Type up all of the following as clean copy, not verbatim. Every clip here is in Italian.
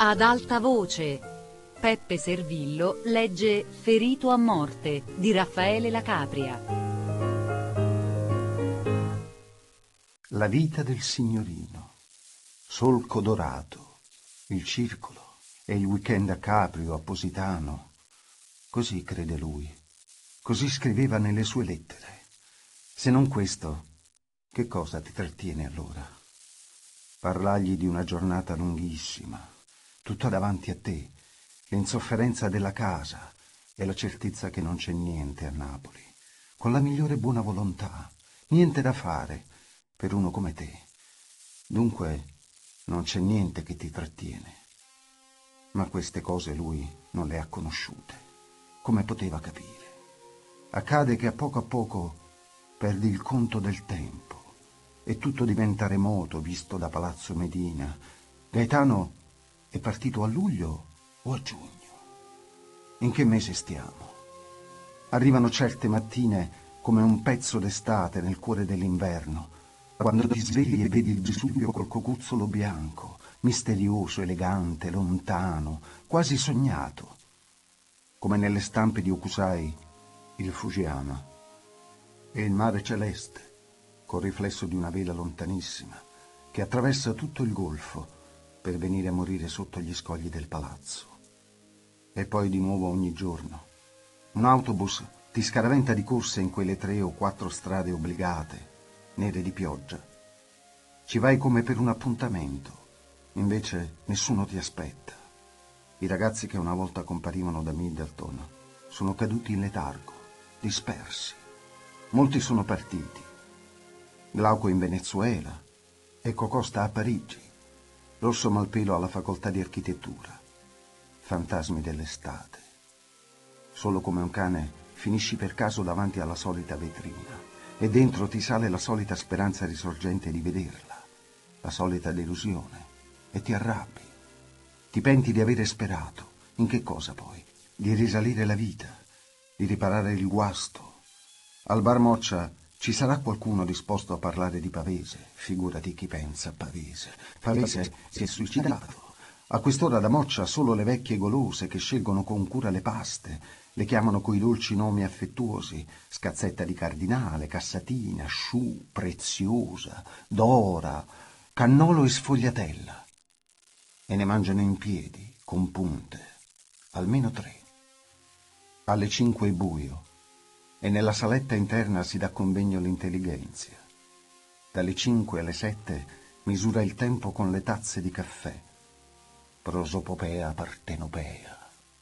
Ad alta voce, Peppe Servillo legge Ferito a morte di Raffaele La Capria. La vita del signorino, Solco Dorato, il circolo e il weekend a Caprio, a Positano. Così crede lui, così scriveva nelle sue lettere. Se non questo, che cosa ti trattiene allora? Parlargli di una giornata lunghissima, tutto davanti a te, l'insofferenza della casa e la certezza che non c'è niente a Napoli, con la migliore buona volontà, niente da fare per uno come te. Dunque non c'è niente che ti trattiene. Ma queste cose lui non le ha conosciute. Come poteva capire? Accade che a poco perdi il conto del tempo e tutto diventa remoto visto da Palazzo Medina. Gaetano è partito a luglio o a giugno? In che mese stiamo? Arrivano certe mattine come un pezzo d'estate nel cuore dell'inverno, quando ti svegli e vedi il Vesuvio col cocuzzolo bianco, misterioso, elegante, lontano, quasi sognato, come nelle stampe di Hokusai, il Fujiyama, e il mare celeste, col riflesso di una vela lontanissima, che attraversa tutto il golfo per venire a morire sotto gli scogli del palazzo. E poi di nuovo ogni giorno. Un autobus ti scaraventa di corsa in quelle 3 o 4 strade obbligate, nere di pioggia. Ci vai come per un appuntamento, invece nessuno ti aspetta. I ragazzi che una volta comparivano da Middleton sono caduti in letargo, dispersi. Molti sono partiti. Glauco in Venezuela e Cocò sta a Parigi. L'orso Malpelo alla facoltà di architettura. Fantasmi dell'estate. Solo come un cane finisci per caso davanti alla solita vetrina e dentro ti sale la solita speranza risorgente di vederla, la solita delusione, e ti arrabbi. Ti penti di avere sperato. In che cosa poi? Di risalire la vita, di riparare il guasto. Al bar Moccia ci sarà qualcuno disposto a parlare di Pavese. Figurati chi pensa a Pavese. Pavese si è suicidato. A quest'ora da Moccia solo le vecchie golose che scelgono con cura le paste, le chiamano coi dolci nomi affettuosi: scazzetta di cardinale, cassatina, sciù, preziosa, dora, cannolo e sfogliatella. E ne mangiano in piedi, con punte, almeno 3. Alle 5 è buio. E nella saletta interna si dà convegno l'intelligenzia. Dalle 5 alle 7 misura il tempo con le tazze di caffè. Prosopopea partenopea.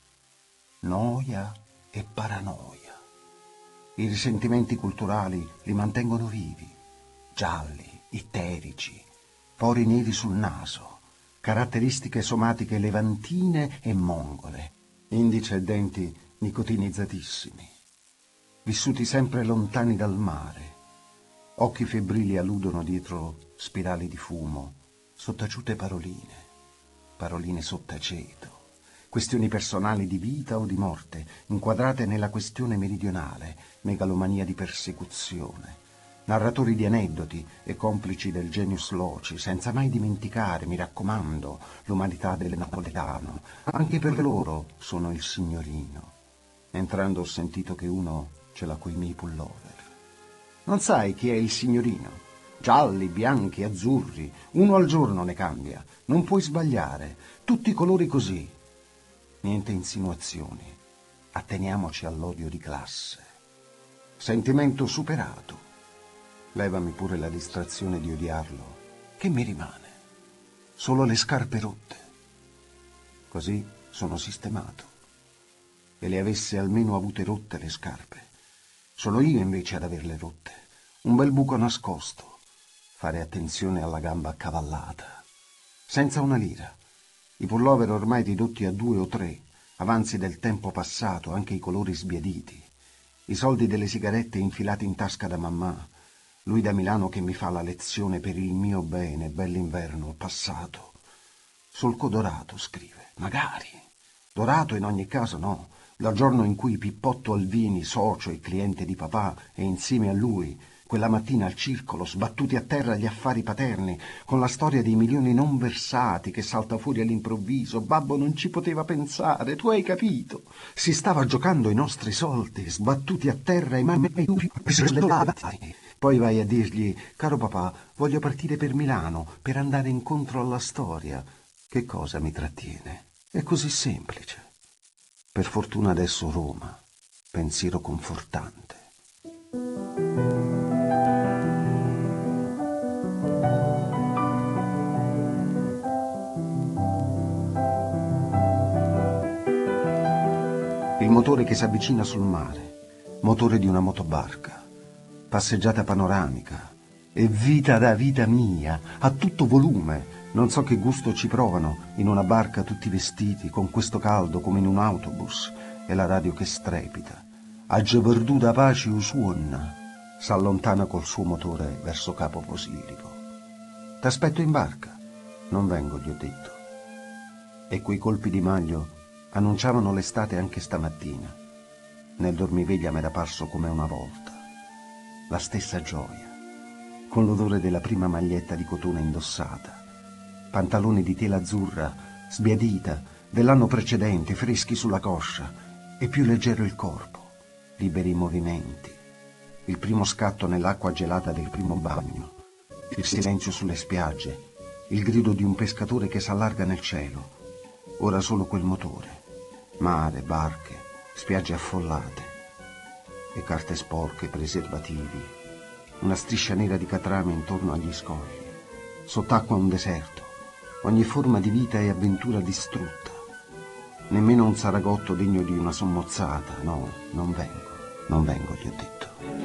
Noia e paranoia. I risentimenti culturali li mantengono vivi, gialli, itterici, pori neri sul naso, caratteristiche somatiche levantine e mongole, indice e denti nicotinizzatissimi. Vissuti sempre lontani dal mare. Occhi febbrili alludono dietro spirali di fumo, sottaciute paroline sottaceto, questioni personali di vita o di morte, inquadrate nella questione meridionale, megalomania di persecuzione, narratori di aneddoti e complici del genius loci, senza mai dimenticare, mi raccomando, l'umanità del napoletano. Anche per loro sono il signorino. Entrando ho sentito che uno ce l'ha coi miei pullover. Non sai chi è il signorino? Gialli, bianchi, azzurri, uno al giorno ne cambia. Non puoi sbagliare, tutti colori così. Niente insinuazioni, atteniamoci all'odio di classe. Sentimento superato. Levami pure la distrazione di odiarlo. Che mi rimane? Solo le scarpe rotte. Così sono sistemato. E le avesse almeno avute rotte le scarpe. Sono io invece ad averle rotte. Un bel buco nascosto. Fare attenzione alla gamba accavallata. Senza una lira. I pullover ormai ridotti a 2 o 3, avanzi del tempo passato, anche i colori sbiaditi. I soldi delle sigarette infilati in tasca da mammà. Lui da Milano che mi fa la lezione per il mio bene, bell'inverno passato. Solco Dorato, scrive. Magari. Dorato in ogni caso no. Dal giorno in cui Pippotto Alvini, socio e cliente di papà, e insieme a lui Quella mattina al circolo, sbattuti a terra gli affari paterni, con la storia dei milioni non versati che salta fuori all'improvviso. Babbo non ci poteva pensare, tu hai capito? Si stava giocando i nostri soldi, sbattuti a terra e poi vai a dirgli: caro papà, voglio partire per Milano, per andare incontro alla storia. Che cosa mi trattiene? È così semplice. Per fortuna adesso Roma, pensiero confortante. Il motore che si avvicina sul mare, motore di una motobarca, passeggiata panoramica, e vita da vita mia, a tutto volume. Non so che gusto ci provano in una barca tutti vestiti, con questo caldo come in un autobus, e la radio che strepita. A perduta pace suona, s'allontana col suo motore verso Capo Posilipo. T'aspetto in barca. Non vengo, gli ho detto. E quei colpi di maglio annunciavano l'estate anche stamattina. Nel dormiveglia m'era parso come una volta. La stessa gioia, con l'odore della prima maglietta di cotone indossata, pantaloni di tela azzurra, sbiadita, dell'anno precedente, freschi sulla coscia, e più leggero il corpo, liberi i movimenti, il primo scatto nell'acqua gelata del primo bagno, il silenzio sulle spiagge, il grido di un pescatore che s'allarga nel cielo. Ora solo quel motore, mare, barche, spiagge affollate, e carte sporche, preservativi, una striscia nera di catrame intorno agli scogli, sott'acqua un deserto, ogni forma di vita e avventura distrutta. Nemmeno un saragotto degno di una sommozzata. No, non vengo, gli ho detto.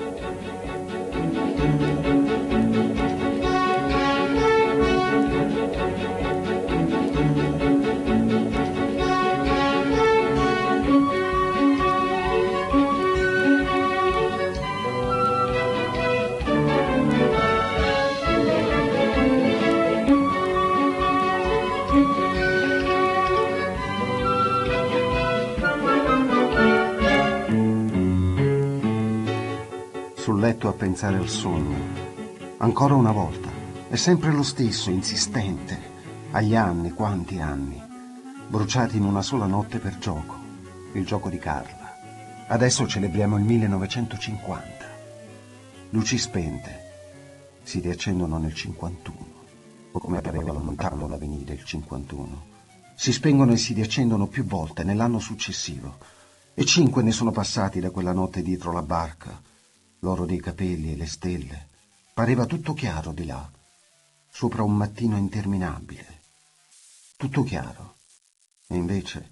Sul letto a pensare al sogno. Ancora una volta. È sempre lo stesso, insistente. Agli anni, quanti anni. Bruciati in una sola notte per gioco. Il gioco di Carla. Adesso celebriamo il 1950. Luci spente. Si riaccendono nel 51. Come pareva lontano da venire il 51. Si spengono e si riaccendono più volte nell'anno successivo. E 5 ne sono passati da quella notte dietro la barca. L'oro dei capelli e le stelle. Pareva tutto chiaro di là, sopra un mattino interminabile. Tutto chiaro. E invece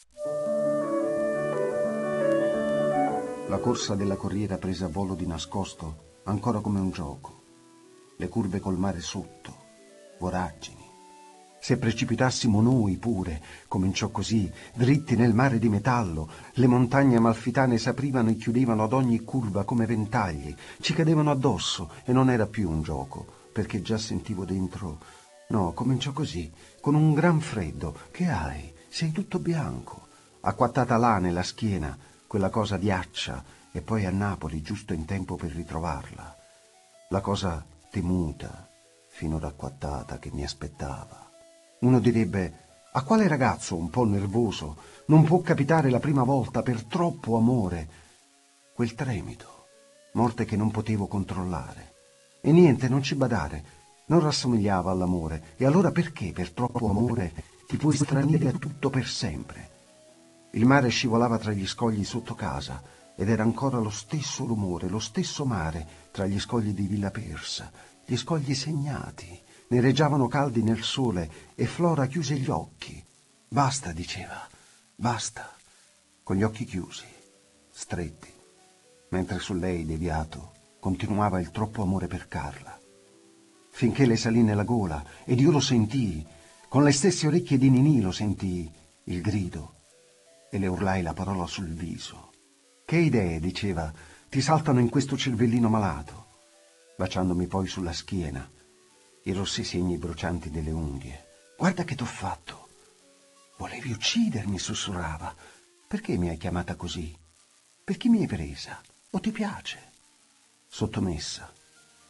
la corsa della corriera prese a volo di nascosto, ancora come un gioco. Le curve col mare sotto, voragini. Se precipitassimo noi pure, cominciò così, dritti nel mare di metallo, le montagne amalfitane s'aprivano e chiudevano ad ogni curva come ventagli, ci cadevano addosso e non era più un gioco, perché già sentivo dentro. No, cominciò così, con un gran freddo. Che hai? Sei tutto bianco. Acquattata là nella schiena, quella cosa diaccia, e poi a Napoli giusto in tempo per ritrovarla. La cosa temuta, finora acquattata, che mi aspettava. Uno direbbe: a quale ragazzo un po' nervoso non può capitare la prima volta per troppo amore? Quel tremito, morte che non potevo controllare. E niente, non ci badare, non rassomigliava all'amore. E allora perché per troppo amore ti puoi stranire a tutto per sempre? Il mare scivolava tra gli scogli sotto casa ed era ancora lo stesso rumore, lo stesso mare tra gli scogli di Villa Persa, gli scogli segnati. Nereggiavano caldi nel sole e Flora chiuse gli occhi. Basta, diceva, basta, con gli occhi chiusi, stretti, mentre su lei, deviato, continuava il troppo amore per Carla. Finché le salì nella gola ed io lo sentii, con le stesse orecchie di Ninì lo sentii, il grido, e le urlai la parola sul viso. Che idee, diceva, ti saltano in questo cervellino malato, baciandomi poi sulla schiena, i rossi segni brucianti delle unghie. Guarda che t'ho fatto. Volevi uccidermi, sussurrava. Perché mi hai chiamata così? Per chi mi hai presa? O ti piace? Sottomessa,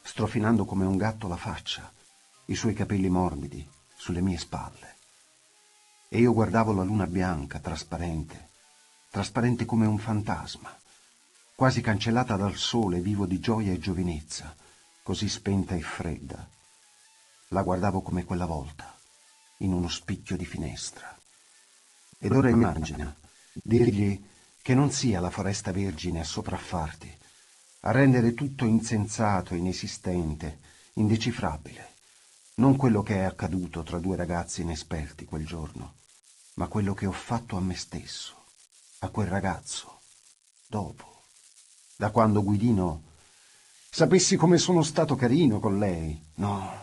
strofinando come un gatto la faccia, i suoi capelli morbidi sulle mie spalle. E io guardavo la luna bianca, trasparente come un fantasma, quasi cancellata dal sole vivo di gioia e giovinezza, così spenta e fredda. La guardavo come quella volta, in uno spicchio di finestra. Ed ora immagina dirgli che non sia la foresta vergine a sopraffarti, a rendere tutto insensato, inesistente, indecifrabile. Non quello che è accaduto tra due ragazzi inesperti quel giorno, ma quello che ho fatto a me stesso, a quel ragazzo, dopo, da quando Guidino... Sapessi come sono stato carino con lei, no.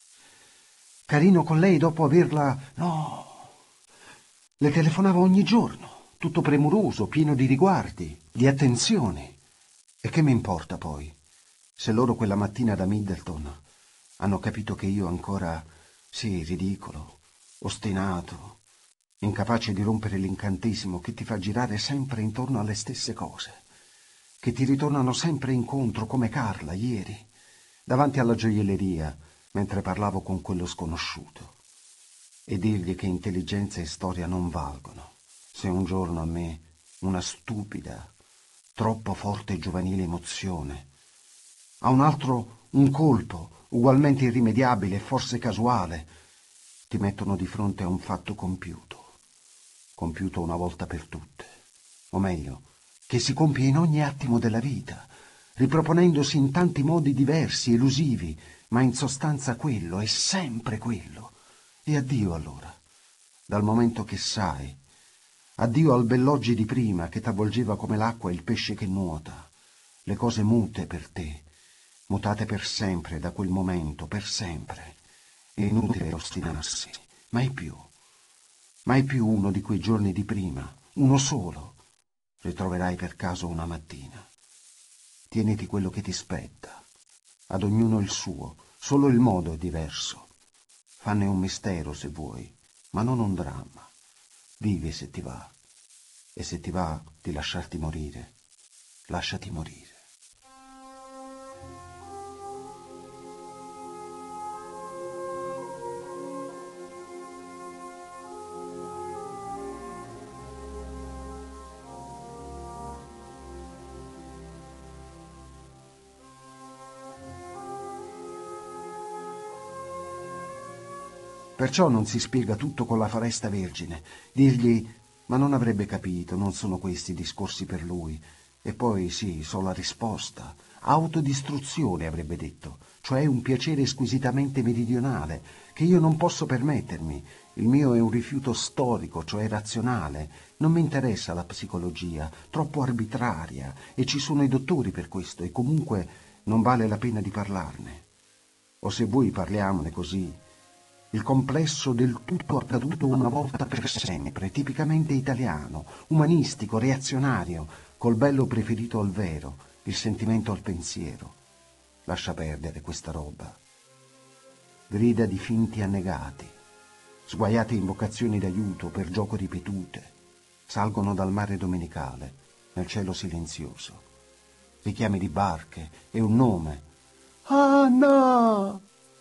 Carino con lei dopo averla... no. Le telefonavo ogni giorno, tutto premuroso, pieno di riguardi, di attenzioni. E che mi importa poi, se loro quella mattina da Middleton hanno capito che io ancora, sì, ridicolo, ostinato, incapace di rompere l'incantesimo che ti fa girare sempre intorno alle stesse cose, che ti ritornano sempre incontro come Carla ieri, davanti alla gioielleria, mentre parlavo con quello sconosciuto, e dirgli che intelligenza e storia non valgono, se un giorno a me una stupida, troppo forte e giovanile emozione, a un altro un colpo, ugualmente irrimediabile e forse casuale, ti mettono di fronte a un fatto compiuto una volta per tutte, o meglio, che si compie in ogni attimo della vita, riproponendosi in tanti modi diversi, elusivi, ma in sostanza quello, è sempre quello. E addio allora, dal momento che sai, addio al bell'oggi di prima che t'avvolgeva come l'acqua e il pesce che nuota, le cose mute per te, mutate per sempre da quel momento, per sempre. È inutile ostinarsi, mai più uno di quei giorni di prima, uno solo, ritroverai per caso una mattina. Tieniti quello che ti spetta, ad ognuno il suo, solo il modo è diverso. Fanne un mistero se vuoi, ma non un dramma. Vivi se ti va, e se ti va di lasciarti morire, lasciati morire. Perciò non si spiega tutto con la foresta vergine. Dirgli, ma non avrebbe capito, non sono questi discorsi per lui. E poi sì, so la risposta. Autodistruzione avrebbe detto, cioè un piacere squisitamente meridionale, che io non posso permettermi. Il mio è un rifiuto storico, cioè razionale. Non mi interessa la psicologia, troppo arbitraria, e ci sono i dottori per questo, e comunque non vale la pena di parlarne. O se vuoi parliamone così. Il complesso del tutto accaduto una volta per sempre, tipicamente italiano, umanistico, reazionario, col bello preferito al vero, il sentimento al pensiero. Lascia perdere questa roba. Grida di finti annegati, sguaiate invocazioni d'aiuto per gioco ripetute, salgono dal mare domenicale, nel cielo silenzioso. Richiami di barche e un nome. Anna!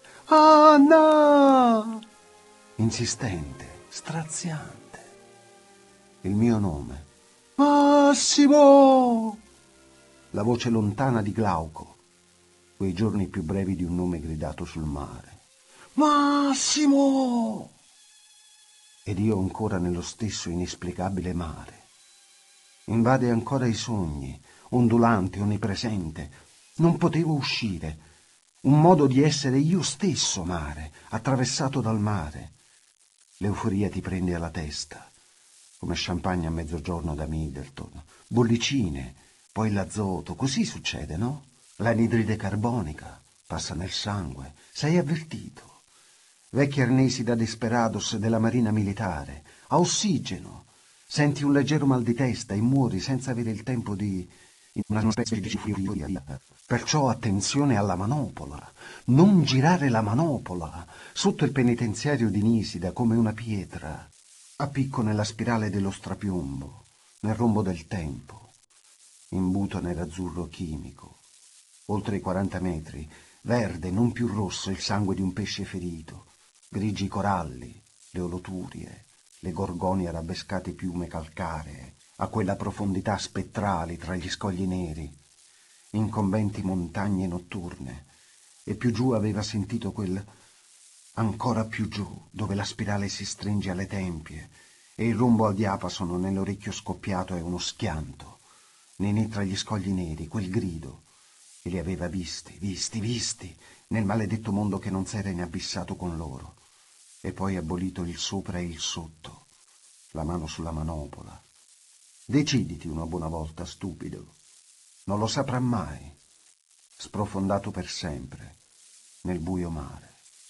Anna! Insistente, straziante. Il mio nome. Massimo! La voce lontana di Glauco, quei giorni più brevi di un nome gridato sul mare. Massimo! Ed io ancora nello stesso inesplicabile mare. Invade ancora i sogni, ondulante, onnipresente. Non potevo uscire. Un modo di essere io stesso mare, attraversato dal mare. L'euforia ti prende alla testa, come champagne a mezzogiorno da Middleton, bollicine, poi l'azoto, così succede, no? L'anidride carbonica passa nel sangue, sei avvertito. Vecchi arnesi da desperados della marina militare, a ossigeno, senti un leggero mal di testa e muori senza avere il tempo di... in una specie di furia. Perciò attenzione alla manopola, non girare la manopola, sotto il penitenziario di Nisida come una pietra, a picco nella spirale dello strapiombo, nel rombo del tempo, imbuto nell'azzurro chimico. Oltre i 40 metri, verde, non più rosso, il sangue di un pesce ferito, grigi coralli, le oloturie, le gorgonie arabescate piume calcaree, a quella profondità spettrali tra gli scogli neri, incombenti montagne notturne, e più giù aveva sentito quel ancora più giù, dove la spirale si stringe alle tempie, e il rombo al diapasono nell'orecchio scoppiato è uno schianto, né tra gli scogli neri, quel grido, e li aveva visti, nel maledetto mondo che non s'era inabissato con loro, e poi abolito il sopra e il sotto, la mano sulla manopola. Deciditi una buona volta, stupido, non lo saprà mai, sprofondato per sempre nel buio mare.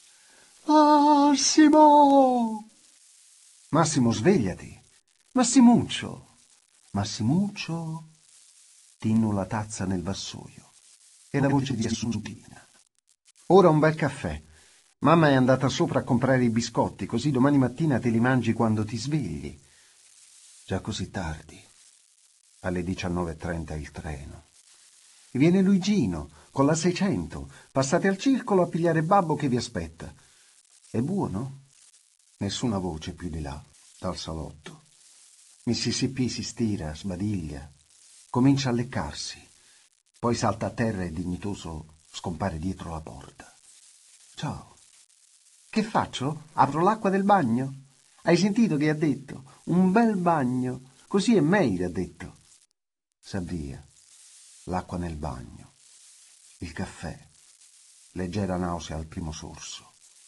Massimo! Massimo, svegliati! Massimuccio! Massimuccio! Tinno la tazza nel vassoio e la voce di Assuntina. Ora un bel caffè. Mamma è andata sopra a comprare i biscotti, così domani mattina te li mangi quando ti svegli. Già così tardi. Alle 19:30 il treno. Viene Luigino con la 600. Passate al circolo a pigliare babbo che vi aspetta. È buono? Nessuna voce più di là, dal salotto. Mississippi si stira, sbadiglia, comincia a leccarsi, poi salta a terra e dignitoso scompare dietro la porta. Ciao. Che faccio? Apro l'acqua del bagno? Hai sentito che ha detto? Un bel bagno, così è meglio, ha detto. S'avvia, l'acqua nel bagno, il caffè, leggera nausea al primo sorso.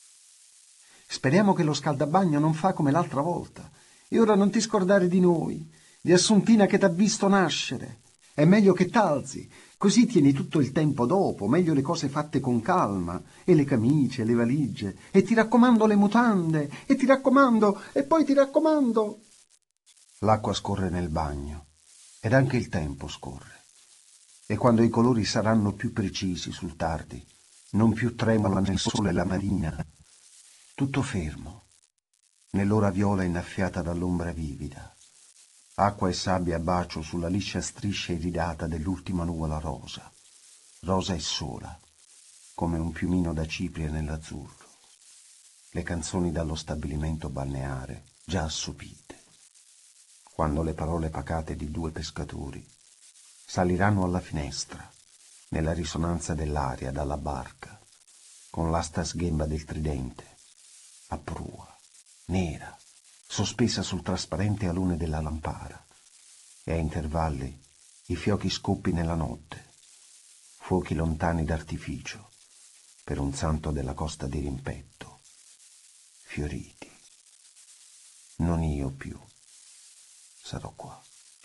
Speriamo che lo scaldabagno non fa come l'altra volta. E ora non ti scordare di noi, di Assuntina che t'ha visto nascere. È meglio che t'alzi, così tieni tutto il tempo dopo, meglio le cose fatte con calma, e le camicie, le valigie, e ti raccomando le mutande, e ti raccomando, e poi ti raccomando. L'acqua scorre nel bagno, ed anche il tempo scorre. E quando i colori saranno più precisi sul tardi, non più tremola nel sole la marina, tutto fermo, nell'ora viola innaffiata dall'ombra vivida, acqua e sabbia a bacio sulla liscia striscia iridata dell'ultima nuvola rosa, rosa e sola, come un piumino da cipria nell'azzurro, le canzoni dallo stabilimento balneare già assopite, quando le parole pacate di due pescatori saliranno alla finestra, nella risonanza dell'aria dalla barca, con l'asta sghemba del tridente, a prua, nera, sospesa sul trasparente alone della lampara, e a intervalli i fiochi scoppi nella notte, fuochi lontani d'artificio, per un santo della costa di rimpetto, fioriti. Non io più sarò qua.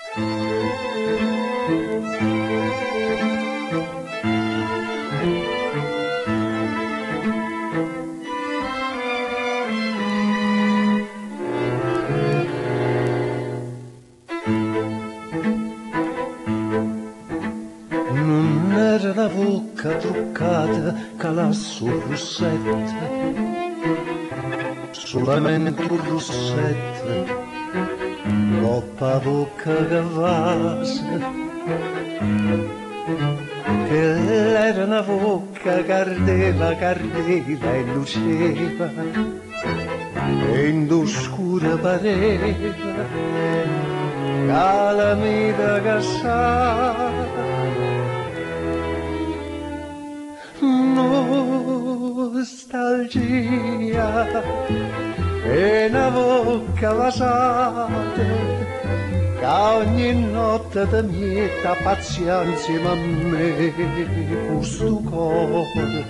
La bocca truccata calà sul russetto, solamente un russetto, troppa bocca che vase, che era una bocca che ardeva e luceva, e in d'oscura pareva, calamita che sa. Nostalgia e una bocca vasata che ogni notte ti mietta pazienza a me questo cuore.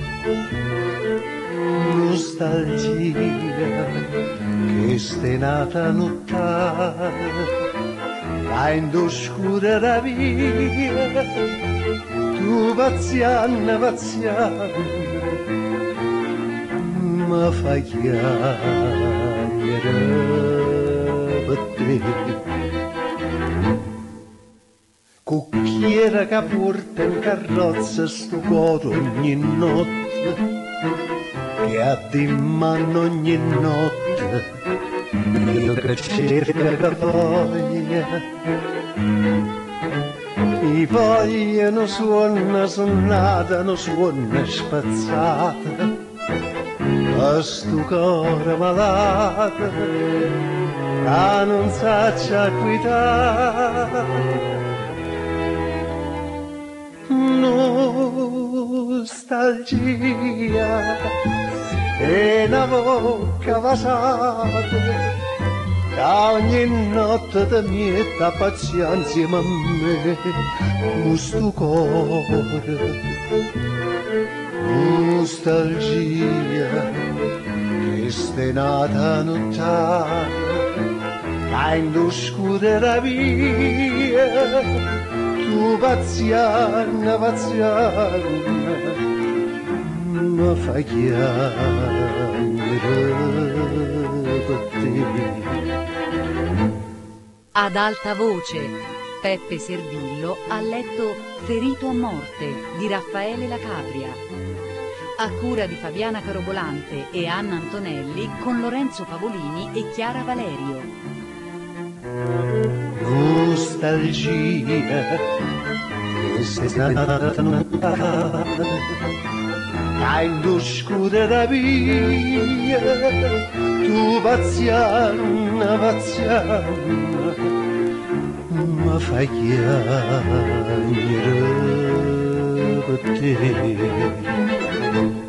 Nostalgia che stai nata nottata che in d'oscura la via tu pazienza ma fai chiacchiere per te. Cucchiera che porta in carrozza sto coro ogni notte, che ha di mano ogni notte, io che cerca che voglia. I foglie non suona sonnata, non suona spazzata, a sto cuore malato, che non sa guidare. Nostalgia e una bocca vasata che ogni notte ti mette pazienza insieme a me questo cuore. Nostalgia che stai nata nottata che in l'oscura la via tu pazienza, mi fai chiamare per te. Ad alta voce, Peppe Servillo ha letto Ferito a morte di Raffaele La Capria, a cura di Fabiana Carobolante e Anna Antonelli con Lorenzo Pavolini e Chiara Valerio. Nostalgia che sei stata nottata che in l'oscura la via tu pazienza mi fai chiamare per te.